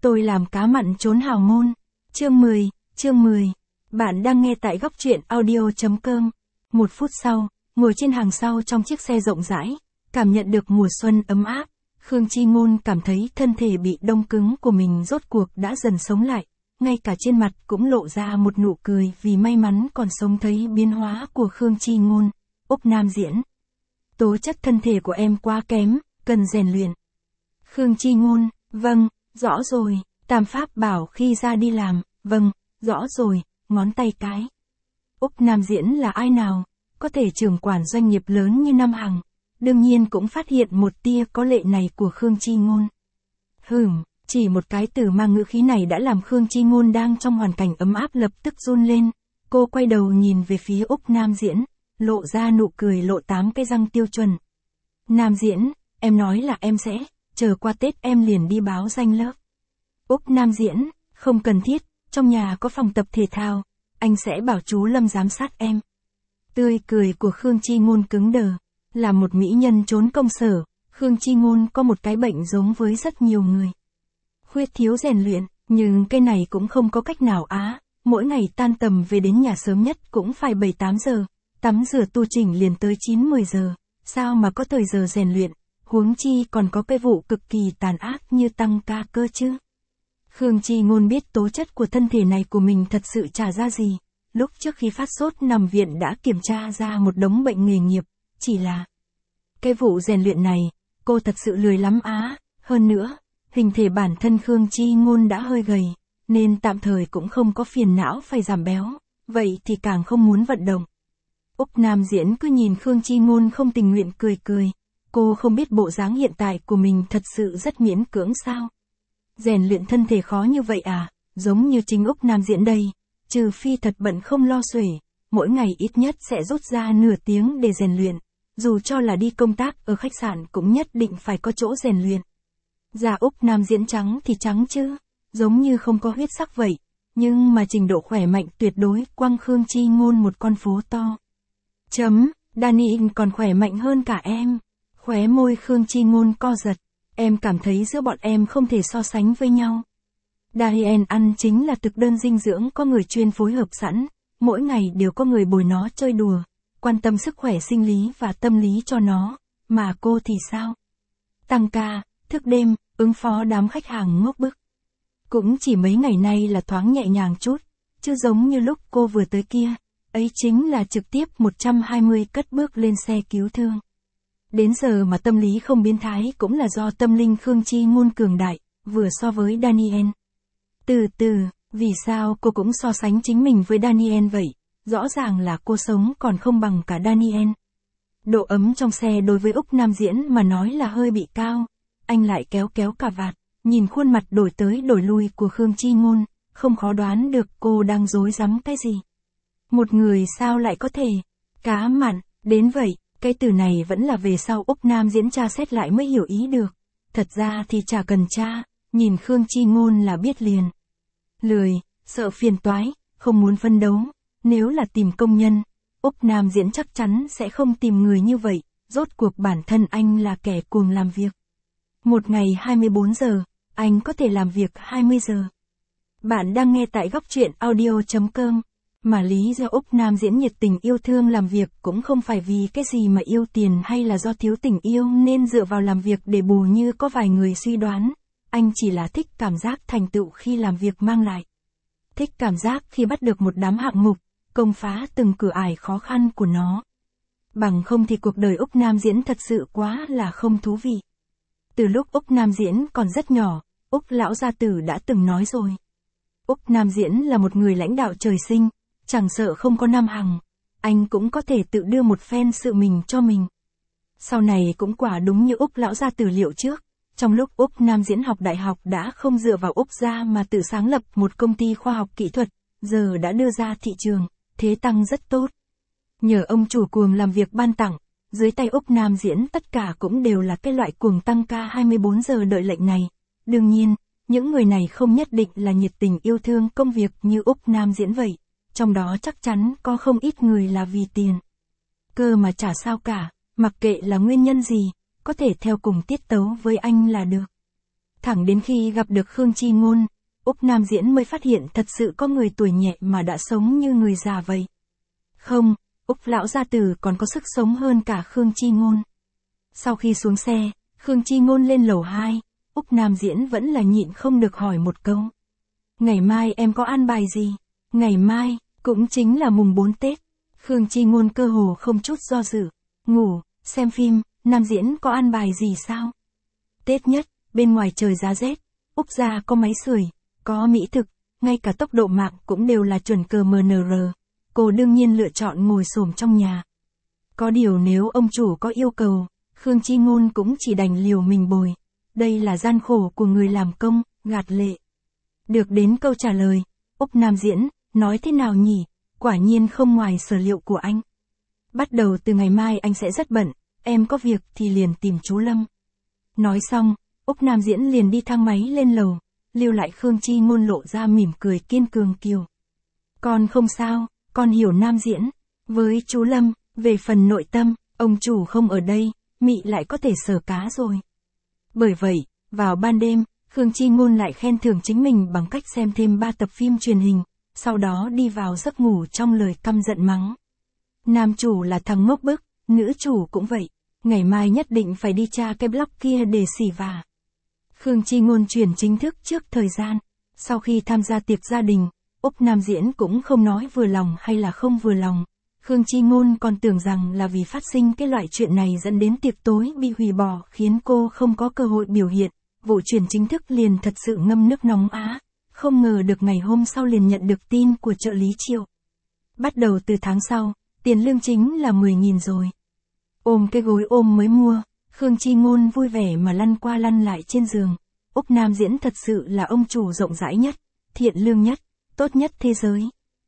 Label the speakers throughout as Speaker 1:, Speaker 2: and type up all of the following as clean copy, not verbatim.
Speaker 1: Tôi làm cá mặn trốn hào môn. Chương 10. Bạn đang nghe tại góc truyện audio.com. 1 phút sau, ngồi trên hàng sau trong chiếc xe rộng rãi, cảm nhận được mùa xuân ấm áp, Khương Chi Ngôn cảm thấy thân thể bị đông cứng của mình rốt cuộc đã dần sống lại, ngay cả trên mặt cũng lộ ra một nụ cười vì may mắn còn sống thấy biến hóa của Khương Chi Ngôn. Úc Nam Diễn: Tố chất thân thể của em quá kém, cần rèn luyện. Khương Chi Ngôn: Vâng, rõ rồi. Tam Pháp bảo khi ra đi làm: Vâng, rõ rồi, ngón tay cái. Úc Nam Diễn là ai nào? Có thể trưởng quản doanh nghiệp lớn như Nam Hằng, đương nhiên cũng phát hiện một tia có lệ này của Khương Chi Ngôn. Chỉ một cái từ mang ngữ khí này đã làm Khương Chi Ngôn đang trong hoàn cảnh ấm áp lập tức run lên. Cô quay đầu nhìn về phía Úc Nam Diễn, lộ ra nụ cười lộ 8 cái răng tiêu chuẩn. Nam Diễn, em nói là em sẽ, chờ qua Tết em liền đi báo danh lớp. Úc Nam Diễn: Không cần thiết, trong nhà có phòng tập thể thao, anh sẽ bảo chú Lâm giám sát em. Tươi cười của Khương Chi Ngôn cứng đờ. Là một mỹ nhân trốn công sở, Khương Chi Ngôn có một cái bệnh giống với rất nhiều người. Khuyết thiếu rèn luyện, nhưng cái này cũng không có cách nào á. Mỗi ngày tan tầm về đến nhà sớm nhất cũng phải 7-8 giờ, tắm rửa tu chỉnh liền tới 9-10 giờ, sao mà có thời giờ rèn luyện, huống chi còn có cái vụ cực kỳ tàn ác như tăng ca cơ chứ. Khương Chi Ngôn biết tố chất của thân thể này của mình thật sự chả ra gì, lúc trước khi phát sốt nằm viện đã kiểm tra ra một đống bệnh nghề nghiệp, chỉ là cái vụ rèn luyện này, cô thật sự lười lắm á, hơn nữa, hình thể bản thân Khương Chi Ngôn đã hơi gầy, nên tạm thời cũng không có phiền não phải giảm béo, vậy thì càng không muốn vận động. Úc Nam Diễn cứ nhìn Khương Chi Ngôn không tình nguyện cười, cô không biết bộ dáng hiện tại của mình thật sự rất miễn cưỡng sao. Rèn luyện thân thể khó như vậy à, giống như chính Úc Nam Diễn đây, trừ phi thật bận không lo xuể, mỗi ngày ít nhất sẽ rút ra nửa tiếng để rèn luyện, dù cho là đi công tác ở khách sạn cũng nhất định phải có chỗ rèn luyện. Da Úc Nam Diễn trắng thì trắng chứ, giống như không có huyết sắc vậy, nhưng mà trình độ khỏe mạnh tuyệt đối quăng Khương Chi Ngôn một con phố to. Daniel còn khỏe mạnh hơn cả em. Khóe môi Khương Chi Ngôn co giật, em cảm thấy giữa bọn em không thể so sánh với nhau. Daniel ăn chính là thực đơn dinh dưỡng có người chuyên phối hợp sẵn, mỗi ngày đều có người bồi nó chơi đùa, quan tâm sức khỏe sinh lý và tâm lý cho nó, mà cô thì sao? Tăng ca, thức đêm, ứng phó đám khách hàng ngốc bức. Cũng chỉ mấy ngày nay là thoáng nhẹ nhàng chút, chứ giống như lúc cô vừa tới kia, ấy chính là trực tiếp 120 cất bước lên xe cứu thương. Đến giờ mà tâm lý không biến thái cũng là do tâm linh Khương Chi Ngôn cường đại, vừa so với Daniel. Vì sao cô cũng so sánh chính mình với Daniel vậy? Rõ ràng là cô sống còn không bằng cả Daniel. Độ ấm trong xe đối với Úc Nam Diễn mà nói là hơi bị cao. Anh lại kéo cà vạt, nhìn khuôn mặt đổi tới đổi lui của Khương Chi Ngôn, không khó đoán được cô đang rối rắm cái gì. Một người sao lại có thể cá mặn đến vậy, cái từ này vẫn là về sau Úc Nam Diễn tra xét lại mới hiểu ý được. Thật ra thì chả cần tra, nhìn Khương Chi Ngôn là biết liền. Lười, sợ phiền toái, không muốn phân đấu. Nếu là tìm công nhân, Úc Nam Diễn chắc chắn sẽ không tìm người như vậy, rốt cuộc bản thân anh là kẻ cuồng làm việc. Một ngày 24 giờ, anh có thể làm việc 20 giờ. Bạn đang nghe tại góc truyện audio.com. Mà lý do Úc Nam Diễn nhiệt tình yêu thương làm việc cũng không phải vì cái gì mà yêu tiền hay là do thiếu tình yêu nên dựa vào làm việc để bù như có vài người suy đoán. Anh chỉ là thích cảm giác thành tựu khi làm việc mang lại. Thích cảm giác khi bắt được một đám hạng mục, công phá từng cửa ải khó khăn của nó. Bằng không thì cuộc đời Úc Nam Diễn thật sự quá là không thú vị. Từ lúc Úc Nam Diễn còn rất nhỏ, Úc lão gia tử đã từng nói rồi. Úc Nam Diễn là một người lãnh đạo trời sinh, chẳng sợ không có Nam Hằng, anh cũng có thể tự đưa một phen sự mình cho mình. Sau này cũng quả đúng như Úc lão gia tử liệu trước, trong lúc Úc Nam Diễn học đại học đã không dựa vào Úc gia mà tự sáng lập một công ty khoa học kỹ thuật, giờ đã đưa ra thị trường, thế tăng rất tốt. Nhờ ông chủ cuồng làm việc ban tặng, dưới tay Úc Nam Diễn tất cả cũng đều là cái loại cuồng tăng ca 24 giờ đợi lệnh này. Đương nhiên, những người này không nhất định là nhiệt tình yêu thương công việc như Úc Nam Diễn vậy. Trong đó chắc chắn có không ít người là vì tiền. Cơ mà chả sao cả, mặc kệ là nguyên nhân gì, có thể theo cùng tiết tấu với anh là được. Thẳng đến khi gặp được Khương Chi Ngôn, Úc Nam Diễn mới phát hiện thật sự có người tuổi nhẹ mà đã sống như người già vậy. Không, Úc lão gia tử còn có sức sống hơn cả Khương Chi Ngôn. Sau khi xuống xe, Khương Chi Ngôn lên lầu 2, Úc Nam Diễn vẫn là nhịn không được hỏi một câu. Ngày mai em có an bài gì? Ngày mai, cũng chính là mùng 4 Tết. Khương Chi Ngôn cơ hồ không chút do dự. Ngủ, xem phim, Nam Diễn có an bài gì sao? Tết nhất, bên ngoài trời giá rét, Úc gia có máy sưởi, có mỹ thực, ngay cả tốc độ mạng cũng đều là chuẩn CMNR. Cô đương nhiên lựa chọn ngồi xổm trong nhà. Có điều nếu ông chủ có yêu cầu, Khương Chi Ngôn cũng chỉ đành liều mình bồi. Đây là gian khổ của người làm công, gạt lệ. Được đến câu trả lời, Úc Nam Diễn, nói thế nào nhỉ, quả nhiên không ngoài sở liệu của anh. Bắt đầu từ ngày mai anh sẽ rất bận, em có việc thì liền tìm chú Lâm. Nói xong, Úc Nam Diễn liền đi thang máy lên lầu, lưu lại Khương Chi Ngôn lộ ra mỉm cười kiên cường kiều. Con không sao, con hiểu Nam Diễn. Với chú Lâm, về phần nội tâm, ông chủ không ở đây, mị lại có thể sờ cá rồi. Bởi vậy, vào ban đêm, Khương Chi Ngôn lại khen thưởng chính mình bằng cách xem thêm 3 tập phim truyền hình, sau đó đi vào giấc ngủ trong lời căm giận mắng. Nam chủ là thằng ngốc bức, nữ chủ cũng vậy, ngày mai nhất định phải đi tra cái blog kia để xỉ vả. Khương Chi Ngôn chuyển chính thức trước thời gian, sau khi tham gia tiệc gia đình, Úc Nam Diễn cũng không nói vừa lòng hay là không vừa lòng. Khương Chi Ngôn còn tưởng rằng là vì phát sinh cái loại chuyện này dẫn đến tiệc tối bị hủy bỏ khiến cô không có cơ hội biểu hiện, vụ chuyển chính thức liền thật sự ngâm nước nóng á, không ngờ được ngày hôm sau liền nhận được tin của trợ lý Triệu. Bắt đầu từ tháng sau, tiền lương chính là 10.000 rồi. Ôm cái gối ôm mới mua, Khương Chi Ngôn vui vẻ mà lăn qua lăn lại trên giường. Úc Nam Diễn thật sự là ông chủ rộng rãi nhất, thiện lương nhất, tốt nhất thế giới.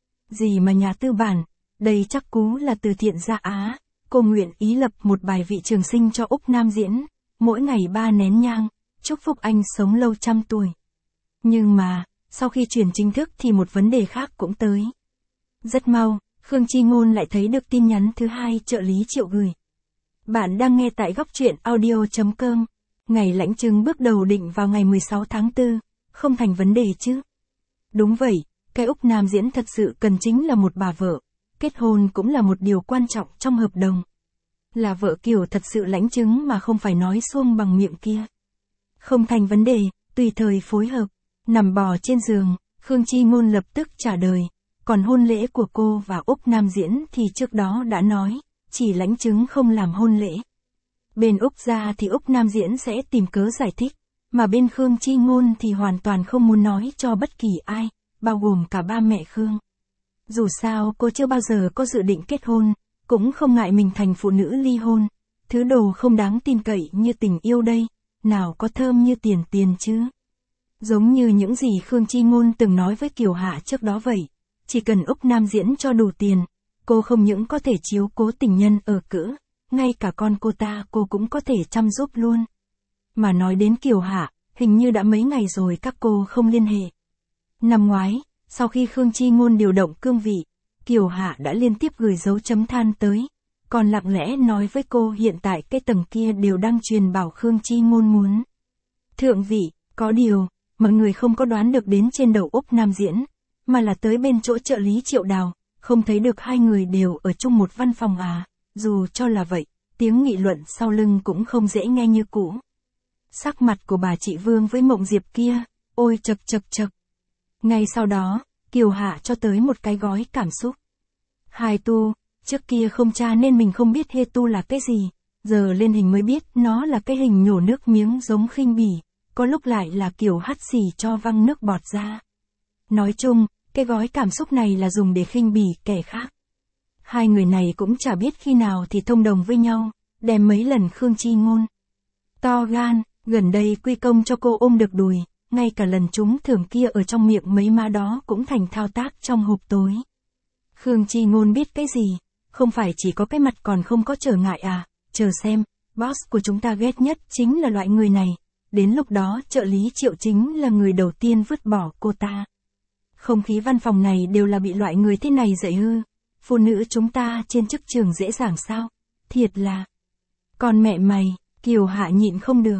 Speaker 1: Gì mà nhà tư bản, đây chắc cú là từ thiện gia Á. Cô nguyện ý lập một bài vị trường sinh cho Úc Nam Diễn, mỗi ngày 3 nén nhang, chúc phúc anh sống lâu trăm tuổi. Nhưng mà, sau khi chuyển chính thức thì một vấn đề khác cũng tới. Rất mau, Khương Chi Ngôn lại thấy được tin nhắn thứ hai trợ lý Triệu gửi. Bạn đang nghe tại góc truyện audio.com. Ngày lãnh chứng bước đầu định vào ngày 16 tháng 4, không thành vấn đề chứ. Đúng vậy, cái Úc Nam Diễn thật sự cần chính là một bà vợ. Kết hôn cũng là một điều quan trọng trong hợp đồng. Là vợ kiểu thật sự lãnh chứng mà không phải nói suông bằng miệng kia. Không thành vấn đề, tùy thời phối hợp. Nằm bò trên giường, Khương Chi Ngôn lập tức trả lời. Còn hôn lễ của cô và Úc Nam Diễn thì trước đó đã nói, chỉ lãnh chứng không làm hôn lễ. Bên Úc gia thì Úc Nam Diễn sẽ tìm cớ giải thích, mà bên Khương Chi Ngôn thì hoàn toàn không muốn nói cho bất kỳ ai, bao gồm cả ba mẹ Khương. Dù sao cô chưa bao giờ có dự định kết hôn, cũng không ngại mình thành phụ nữ ly hôn. Thứ đồ không đáng tin cậy như tình yêu đây, nào có thơm như tiền chứ. Giống như những gì Khương Chi Ngôn từng nói với Kiều Hạ trước đó vậy, chỉ cần Úc Nam Diễn cho đủ tiền, cô không những có thể chiếu cố tình nhân ở cữ, ngay cả con cô ta cô cũng có thể chăm giúp luôn. Mà nói đến Kiều Hạ, hình như đã mấy ngày rồi các cô không liên hệ. Năm ngoái, sau khi Khương Chi Ngôn điều động cương vị, Kiều Hạ đã liên tiếp gửi dấu chấm than tới, còn lặng lẽ nói với cô hiện tại cái tầng kia đều đang truyền bảo Khương Chi Ngôn muốn thượng vị, có điều, mọi người không có đoán được đến trên đầu Úc Nam Diễn, mà là tới bên chỗ trợ lý Triệu Đào, không thấy được hai người đều ở chung một văn phòng à, dù cho là vậy, tiếng nghị luận sau lưng cũng không dễ nghe như cũ. Sắc mặt của bà chị Vương với Mộng Diệp kia, ôi chật. Ngay sau đó, Kiều Hạ cho tới một cái gói cảm xúc. Hai tu, trước kia không tra nên mình không biết hê tu là cái gì, giờ lên hình mới biết nó là cái hình nhổ nước miếng giống khinh bỉ, có lúc lại là kiểu hắt xì cho văng nước bọt ra. Nói chung, cái gói cảm xúc này là dùng để khinh bỉ kẻ khác. Hai người này cũng chả biết khi nào thì thông đồng với nhau, đem mấy lần Khương Chi Ngôn to gan, gần đây quy công cho cô ôm được đùi, ngay cả lần chúng thưởng kia ở trong miệng mấy má đó cũng thành thao tác trong hộp tối. Khương Chi Ngôn biết cái gì, không phải chỉ có cái mặt còn không có trở ngại à, chờ xem, boss của chúng ta ghét nhất chính là loại người này, đến lúc đó trợ lý Triệu chính là người đầu tiên vứt bỏ cô ta. Không khí văn phòng này đều là bị loại người thế này dạy hư, phụ nữ chúng ta trên chức trường dễ dàng sao, thiệt là. Còn mẹ mày, Kiều Hạ nhịn không được,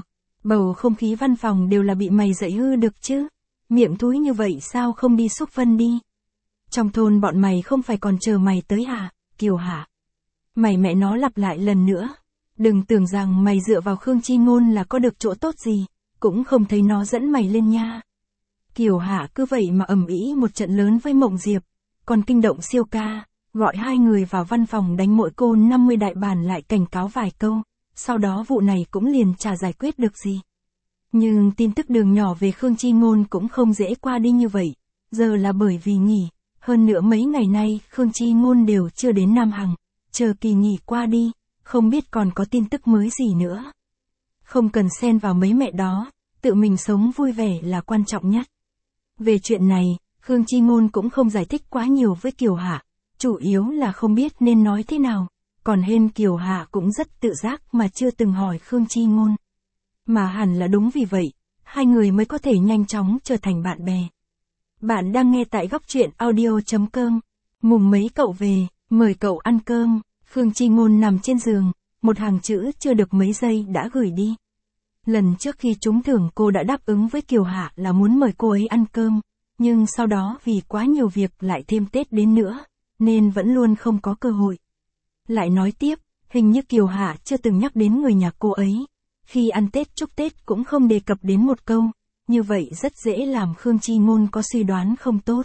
Speaker 1: Bầu không khí văn phòng đều là bị mày dạy hư được chứ. Miệng thúi như vậy sao không đi xúc phân đi. Trong thôn bọn mày không phải còn chờ mày tới hả, Kiều Hạ. Mày mẹ nó lặp lại lần nữa. Đừng tưởng rằng mày dựa vào Khương Chi Ngôn là có được chỗ tốt gì, cũng không thấy nó dẫn mày lên nha. Kiều Hạ cứ vậy mà ầm ĩ một trận lớn với Mộng Diệp, còn kinh động Siêu Ca, gọi hai người vào văn phòng đánh mỗi cô 50 đại bản lại cảnh cáo vài câu, sau đó vụ này cũng liền chả giải quyết được gì. Nhưng tin tức đường nhỏ về Khương Chi Ngôn cũng không dễ qua đi như vậy, giờ là bởi vì nghỉ, hơn nữa mấy ngày nay Khương Chi Ngôn đều chưa đến Nam Hằng, chờ kỳ nghỉ qua đi, không biết còn có tin tức mới gì nữa. Không cần xen vào mấy mẹ đó, tự mình sống vui vẻ là quan trọng nhất. Về chuyện này, Khương Chi Ngôn cũng không giải thích quá nhiều với Kiều Hạ, chủ yếu là không biết nên nói thế nào, còn hên Kiều Hạ cũng rất tự giác mà chưa từng hỏi Khương Chi Ngôn. Mà hẳn là đúng vì vậy, hai người mới có thể nhanh chóng trở thành bạn bè. Bạn đang nghe tại góc truyện audio.com. Mùng mấy cậu về, mời cậu ăn cơm. Khương Chi Ngôn nằm trên giường, một hàng chữ chưa được mấy giây đã gửi đi. Lần trước khi trúng thưởng cô đã đáp ứng với Kiều Hạ là muốn mời cô ấy ăn cơm, nhưng sau đó vì quá nhiều việc lại thêm Tết đến nữa, nên vẫn luôn không có cơ hội. Lại nói tiếp, hình như Kiều Hạ chưa từng nhắc đến người nhà cô ấy. Khi ăn Tết chúc Tết cũng không đề cập đến một câu, như vậy rất dễ làm Khương Chi Ngôn có suy đoán không tốt.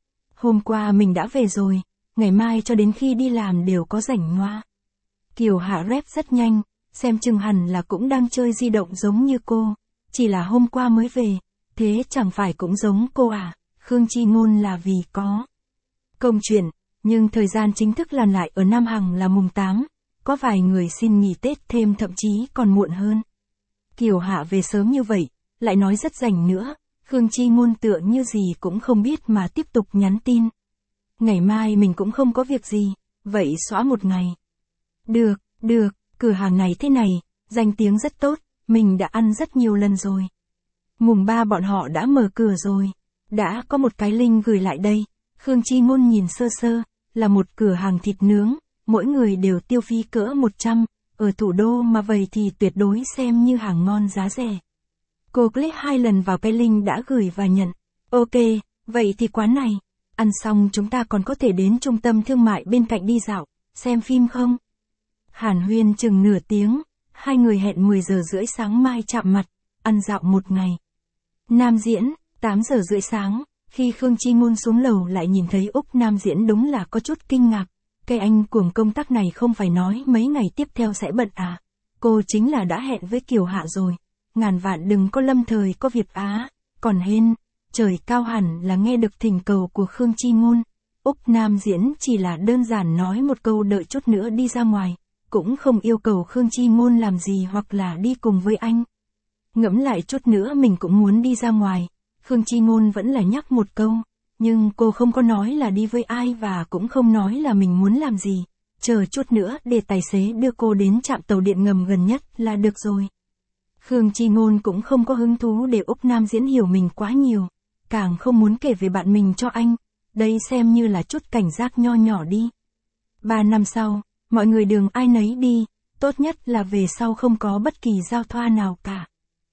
Speaker 1: Hôm qua mình đã về rồi, ngày mai cho đến khi đi làm đều có rảnh ngoa. Kiều Hạ rep rất nhanh, xem chừng hẳn là cũng đang chơi di động giống như cô, chỉ là hôm qua mới về, thế chẳng phải cũng giống cô à, Khương Chi Ngôn là vì có công chuyện, nhưng thời gian chính thức làm lại ở Nam Hằng là mùng 8, có vài người xin nghỉ Tết thêm thậm chí còn muộn hơn. Kiều Hạ về sớm như vậy, lại nói rất rảnh nữa, Khương Chi Ngôn tựa như gì cũng không biết mà tiếp tục nhắn tin. Ngày mai mình cũng không có việc gì, vậy xóa một ngày. Được, cửa hàng này thế này, danh tiếng rất tốt, mình đã ăn rất nhiều lần rồi. Mùng 3 bọn họ đã mở cửa rồi, đã có một cái link gửi lại đây, Khương Chi Ngôn nhìn sơ sơ, là một cửa hàng thịt nướng, mỗi người đều tiêu phí cỡ 100, ở thủ đô mà vậy thì tuyệt đối xem như hàng ngon giá rẻ. Cô click 2 lần vào cái link đã gửi và nhận. Ok, vậy thì quán này, ăn xong chúng ta còn có thể đến trung tâm thương mại bên cạnh đi dạo, xem phim không? Hàn huyên chừng nửa tiếng, hai người hẹn 10 giờ rưỡi sáng mai chạm mặt, ăn dạo một ngày. Nam Diễn, 8 giờ rưỡi sáng, khi Khương Chi Ngôn xuống lầu lại nhìn thấy Úc Nam Diễn đúng là có chút kinh ngạc. Cái anh cuồng công tác này không phải nói mấy ngày tiếp theo sẽ bận à? Cô chính là đã hẹn với Kiều Hạ rồi. Ngàn vạn đừng có lâm thời có việc á. Còn hên, trời cao hẳn là nghe được thỉnh cầu của Khương Chi Ngôn. Úc Nam Diễn chỉ là đơn giản nói một câu đợi chút nữa đi ra ngoài. Cũng không yêu cầu Khương Chi Ngôn làm gì hoặc là đi cùng với anh. Ngẫm lại chút nữa mình cũng muốn đi ra ngoài. Khương Chi Ngôn vẫn là nhắc một câu. Nhưng cô không có nói là đi với ai và cũng không nói là mình muốn làm gì. Chờ chút nữa để tài xế đưa cô đến trạm tàu điện ngầm gần nhất là được rồi. Khương Chi Ngôn cũng không có hứng thú để Úc Nam Diễn hiểu mình quá nhiều. Càng không muốn kể về bạn mình cho anh. Đây xem như là chút cảnh giác nho nhỏ đi. 3 năm sau, mọi người đường ai nấy đi. Tốt nhất là về sau không có bất kỳ giao thoa nào cả.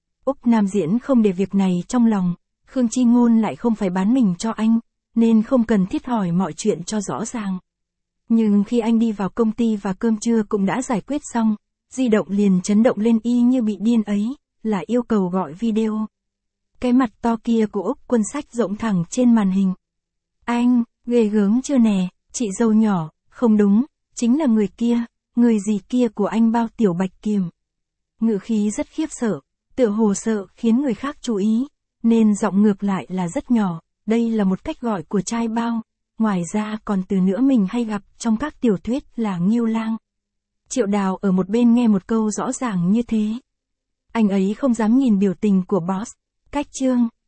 Speaker 1: Úc Nam Diễn không để việc này trong lòng. Khương Chi Ngôn lại không phải bán mình cho anh, nên không cần thiết hỏi mọi chuyện cho rõ ràng. Nhưng khi anh đi vào công ty và cơm trưa cũng đã giải quyết xong, di động liền chấn động lên y như bị điên ấy, là yêu cầu gọi video. Cái mặt to kia của Úc Quân Sách rộng thẳng trên màn hình. Anh, ghê gớm chưa nè, chị dâu nhỏ, không đúng, chính là người kia, người gì kia của anh Bao Tiểu Bạch Kiềm. Ngữ khí rất khiếp sợ, tựa hồ sợ khiến người khác chú ý. Nên giọng ngược lại là rất nhỏ, đây là một cách gọi của trai Bao, ngoài ra còn từ nữa mình hay gặp trong các tiểu thuyết là Nghiêu Lang. Triệu Đào ở một bên nghe một câu rõ ràng như thế. Anh ấy không dám nhìn biểu tình của boss, cách chương.